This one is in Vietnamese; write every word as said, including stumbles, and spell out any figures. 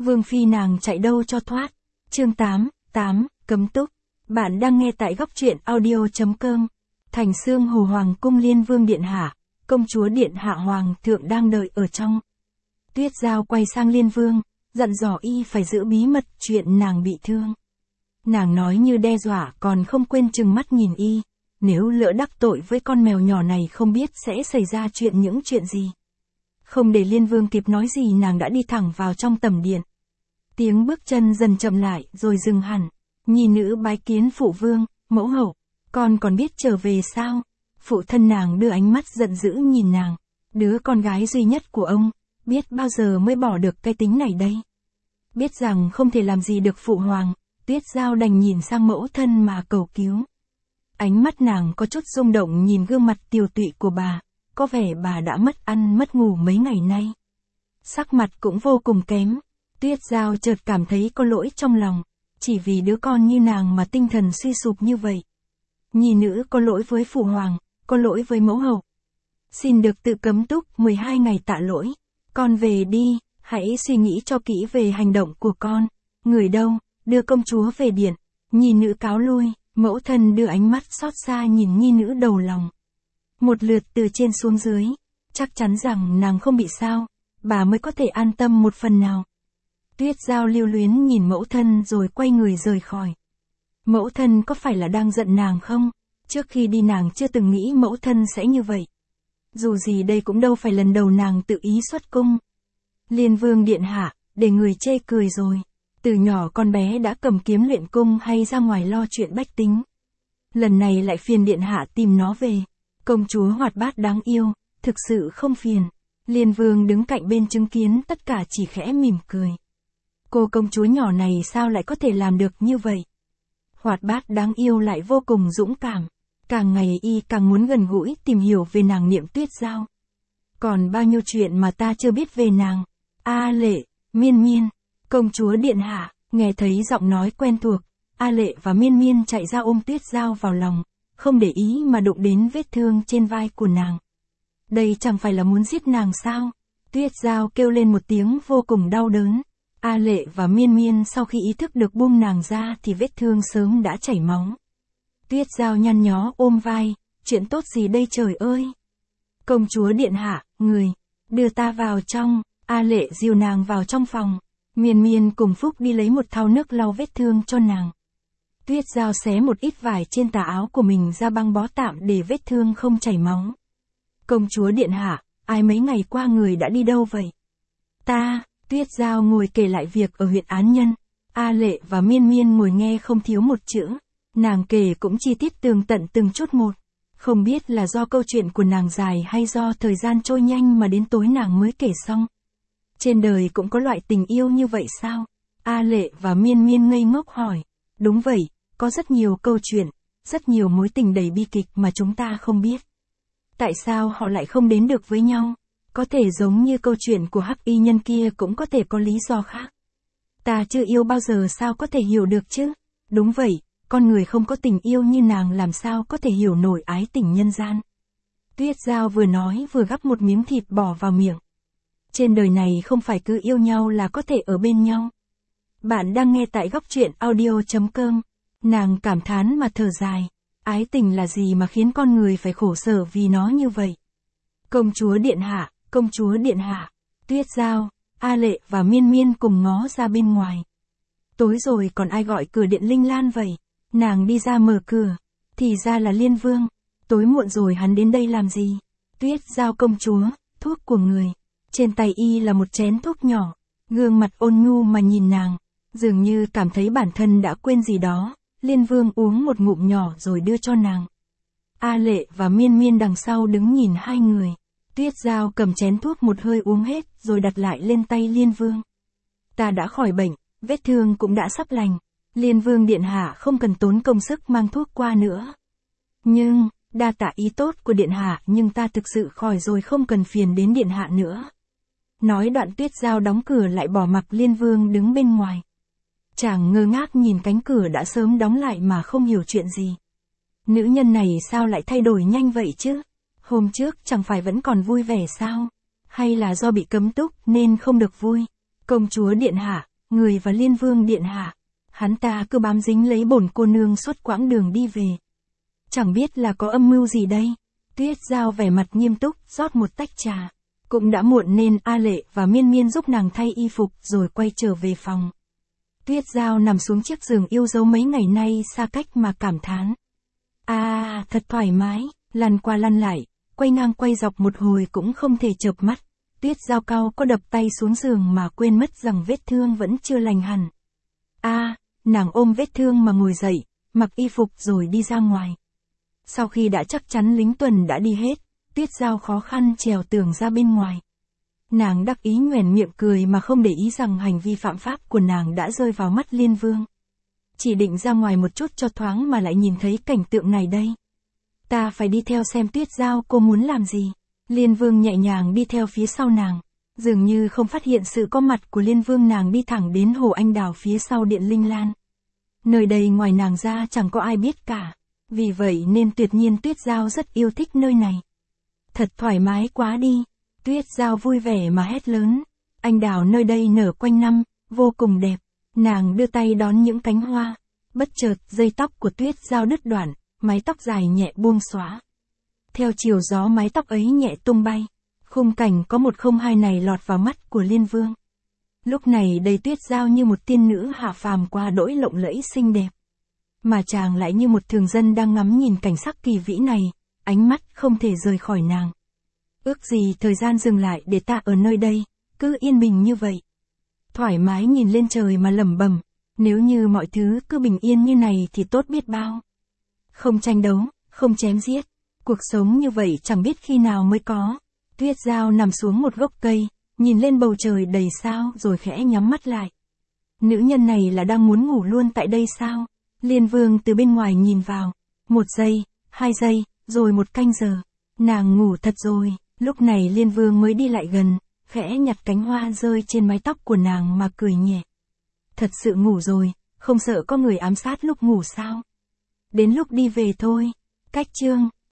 Vương phi nàng chạy đâu cho thoát. Chương tám, tám, cấm túc. Bạn đang nghe tại góc truyện audio chấm com. Thành Xương Hồ Hoàng cung Liên Vương điện hạ, công chúa điện hạ hoàng thượng đang đợi ở trong. Tuyết Giao quay sang Liên Vương, dặn dò y phải giữ bí mật chuyện nàng bị thương. Nàng nói như đe dọa còn không quên trừng mắt nhìn y, nếu lỡ đắc tội với con mèo nhỏ này không biết sẽ xảy ra chuyện những chuyện gì. Không để Liên Vương kịp nói gì nàng đã đi thẳng vào trong tầm điện. Tiếng bước chân dần chậm lại rồi dừng hẳn. Nhi nữ bái kiến phụ vương, mẫu hậu, con còn biết trở về sao? Phụ thân nàng đưa ánh mắt giận dữ nhìn nàng. Đứa con gái duy nhất của ông, biết bao giờ mới bỏ được cái tính này đây. Biết rằng không thể làm gì được phụ hoàng, Tuyết Giao đành nhìn sang mẫu thân mà cầu cứu. Ánh mắt nàng có chút rung động nhìn gương mặt tiều tụy của bà, có vẻ bà đã mất ăn mất ngủ mấy ngày nay. Sắc mặt cũng vô cùng kém. Tuyết Giao chợt cảm thấy có lỗi trong lòng, chỉ vì đứa con như nàng mà tinh thần suy sụp như vậy. Nhi nữ có lỗi với phụ hoàng, có lỗi với mẫu hậu. Xin được tự cấm túc mười hai ngày tạ lỗi. Con về đi, hãy suy nghĩ cho kỹ về hành động của con. Người đâu, đưa công chúa về điện. Nhi nữ cáo lui, mẫu thân đưa ánh mắt xót xa nhìn nhi nữ đầu lòng. Một lượt từ trên xuống dưới, chắc chắn rằng nàng không bị sao, bà mới có thể an tâm một phần nào. Tuyết Giao lưu luyến nhìn mẫu thân rồi quay người rời khỏi. Mẫu thân có phải là đang giận nàng không? Trước khi đi nàng chưa từng nghĩ mẫu thân sẽ như vậy. Dù gì đây cũng đâu phải lần đầu nàng tự ý xuất cung. Liên Vương điện hạ, để người chê cười rồi. Từ nhỏ con bé đã cầm kiếm luyện cung hay ra ngoài lo chuyện bách tính. Lần này lại phiền điện hạ tìm nó về. Công chúa hoạt bát đáng yêu, thực sự không phiền. Liên Vương đứng cạnh bên chứng kiến tất cả chỉ khẽ mỉm cười. Cô công chúa nhỏ này sao lại có thể làm được như vậy? Hoạt bát đáng yêu lại vô cùng dũng cảm. Càng ngày y càng muốn gần gũi tìm hiểu về nàng Niệm Tuyết Giao. Còn bao nhiêu chuyện mà ta chưa biết về nàng. A Lệ, Miên Miên, công chúa điện hạ, nghe thấy giọng nói quen thuộc, A Lệ và Miên Miên chạy ra ôm Tuyết Giao vào lòng, không để ý mà đụng đến vết thương trên vai của nàng. Đây chẳng phải là muốn giết nàng sao? Tuyết Giao kêu lên một tiếng vô cùng đau đớn. A Lệ và Miên Miên sau khi ý thức được buông nàng ra thì vết thương sớm đã chảy máu. Tuyết Giao nhăn nhó ôm vai, chuyện tốt gì đây trời ơi? Công chúa điện hạ, người, đưa ta vào trong. A Lệ dìu nàng vào trong phòng. Miên Miên cùng Phúc đi lấy một thau nước lau vết thương cho nàng. Tuyết Giao xé một ít vải trên tà áo của mình ra băng bó tạm để vết thương không chảy máu. Công chúa điện hạ, ai mấy ngày qua người đã đi đâu vậy? Ta, Tuyết Giao ngồi kể lại việc ở huyện Án Nhân. A Lệ và Miên Miên ngồi nghe không thiếu một chữ. Nàng kể cũng chi tiết tường tận từng chút một. Không biết là do câu chuyện của nàng dài hay do thời gian trôi nhanh mà đến tối nàng mới kể xong. Trên đời cũng có loại tình yêu như vậy sao? A Lệ và Miên Miên ngây ngốc hỏi. Đúng vậy, có rất nhiều câu chuyện, rất nhiều mối tình đầy bi kịch mà chúng ta không biết. Tại sao họ lại không đến được với nhau? Có thể giống như câu chuyện của Hắc Y nhân kia cũng có thể có lý do khác. Ta chưa yêu bao giờ sao có thể hiểu được chứ? Đúng vậy, con người không có tình yêu như nàng làm sao có thể hiểu nổi ái tình nhân gian. Tuyết Giao vừa nói vừa gắp một miếng thịt bỏ vào miệng. Trên đời này không phải cứ yêu nhau là có thể ở bên nhau. Bạn đang nghe tại góc truyện audio chấm com. Nàng cảm thán mà thở dài. Ái tình là gì mà khiến con người phải khổ sở vì nó như vậy? Công chúa điện hạ, công chúa điện hạ. Tuyết Giao, A Lệ và Miên Miên cùng ngó ra bên ngoài. Tối rồi còn ai gọi cửa điện Linh Lan vậy? Nàng đi ra mở cửa. Thì ra là Liên Vương. Tối muộn rồi hắn đến đây làm gì? Tuyết Giao công chúa, thuốc của người. Trên tay y là một chén thuốc nhỏ. Gương mặt ôn nhu mà nhìn nàng. Dường như cảm thấy bản thân đã quên gì đó. Liên Vương uống một ngụm nhỏ rồi đưa cho nàng. A Lệ và Miên Miên đằng sau đứng nhìn hai người. Tuyết Giao cầm chén thuốc một hơi uống hết rồi đặt lại lên tay Liên Vương. Ta đã khỏi bệnh, vết thương cũng đã sắp lành. Liên Vương điện hạ không cần tốn công sức mang thuốc qua nữa. Nhưng, đa tạ ý tốt của điện hạ nhưng ta thực sự khỏi rồi không cần phiền đến điện hạ nữa. Nói đoạn Tuyết Giao đóng cửa lại bỏ mặc Liên Vương đứng bên ngoài. Chàng ngơ ngác nhìn cánh cửa đã sớm đóng lại mà không hiểu chuyện gì. Nữ nhân này sao lại thay đổi nhanh vậy chứ? Hôm trước chẳng phải vẫn còn vui vẻ sao? Hay là do bị cấm túc nên không được vui? Công chúa điện hạ, người và Liên Vương điện hạ. Hắn ta cứ bám dính lấy bổn cô nương suốt quãng đường đi về. Chẳng biết là có âm mưu gì đây. Tuyết Giao vẻ mặt nghiêm túc, rót một tách trà. Cũng đã muộn nên A Lệ và Miên Miên giúp nàng thay y phục rồi quay trở về phòng. Tuyết Giao nằm xuống chiếc giường yêu dấu mấy ngày nay xa cách mà cảm thán. À, thật thoải mái, lăn qua lăn lại, quay ngang quay dọc một hồi cũng không thể chợp mắt. Tuyết Giao cau có đập tay xuống giường mà quên mất rằng vết thương vẫn chưa lành hẳn. À, nàng ôm vết thương mà ngồi dậy, mặc y phục rồi đi ra ngoài. Sau khi đã chắc chắn lính tuần đã đi hết, Tuyết Giao khó khăn trèo tường ra bên ngoài. Nàng đắc ý nhoẻn miệng cười mà không để ý rằng hành vi phạm pháp của nàng đã rơi vào mắt Liên Vương. Chỉ định ra ngoài một chút cho thoáng mà lại nhìn thấy cảnh tượng này đây. Ta phải đi theo xem Tuyết Giao cô muốn làm gì. Liên Vương nhẹ nhàng đi theo phía sau nàng. Dường như không phát hiện sự có mặt của Liên Vương, nàng đi thẳng đến hồ anh đào phía sau điện Linh Lan. Nơi đây ngoài nàng ra chẳng có ai biết cả. Vì vậy nên tuyệt nhiên Tuyết Giao rất yêu thích nơi này. Thật thoải mái quá đi. Tuyết Giao vui vẻ mà hét lớn. Anh đào nơi đây nở quanh năm, vô cùng đẹp. Nàng đưa tay đón những cánh hoa. Bất chợt dây tóc của Tuyết Giao đứt đoạn, mái tóc dài nhẹ buông xóa. Theo chiều gió mái tóc ấy nhẹ tung bay. Khung cảnh có một không hai này lọt vào mắt của Liên Vương. Lúc này đầy Tuyết Giao như một tiên nữ hạ phàm qua đỗi lộng lẫy xinh đẹp. Mà chàng lại như một thường dân đang ngắm nhìn cảnh sắc kỳ vĩ này, ánh mắt không thể rời khỏi nàng. Ước gì thời gian dừng lại để ta ở nơi đây, cứ yên bình như vậy. Thoải mái nhìn lên trời mà lẩm bẩm, nếu như mọi thứ cứ bình yên như này thì tốt biết bao. Không tranh đấu, không chém giết, cuộc sống như vậy chẳng biết khi nào mới có. Tuyết Giao nằm xuống một gốc cây, nhìn lên bầu trời đầy sao rồi khẽ nhắm mắt lại. Nữ nhân này là đang muốn ngủ luôn tại đây sao? Liên Vương từ bên ngoài nhìn vào. Một giây, hai giây, rồi một canh giờ. Nàng ngủ thật rồi. Lúc này Liên Vương mới đi lại gần, khẽ nhặt cánh hoa rơi trên mái tóc của nàng mà cười nhẹ. Thật sự ngủ rồi, không sợ có người ám sát lúc ngủ sao? Đến lúc đi về thôi. Cách chương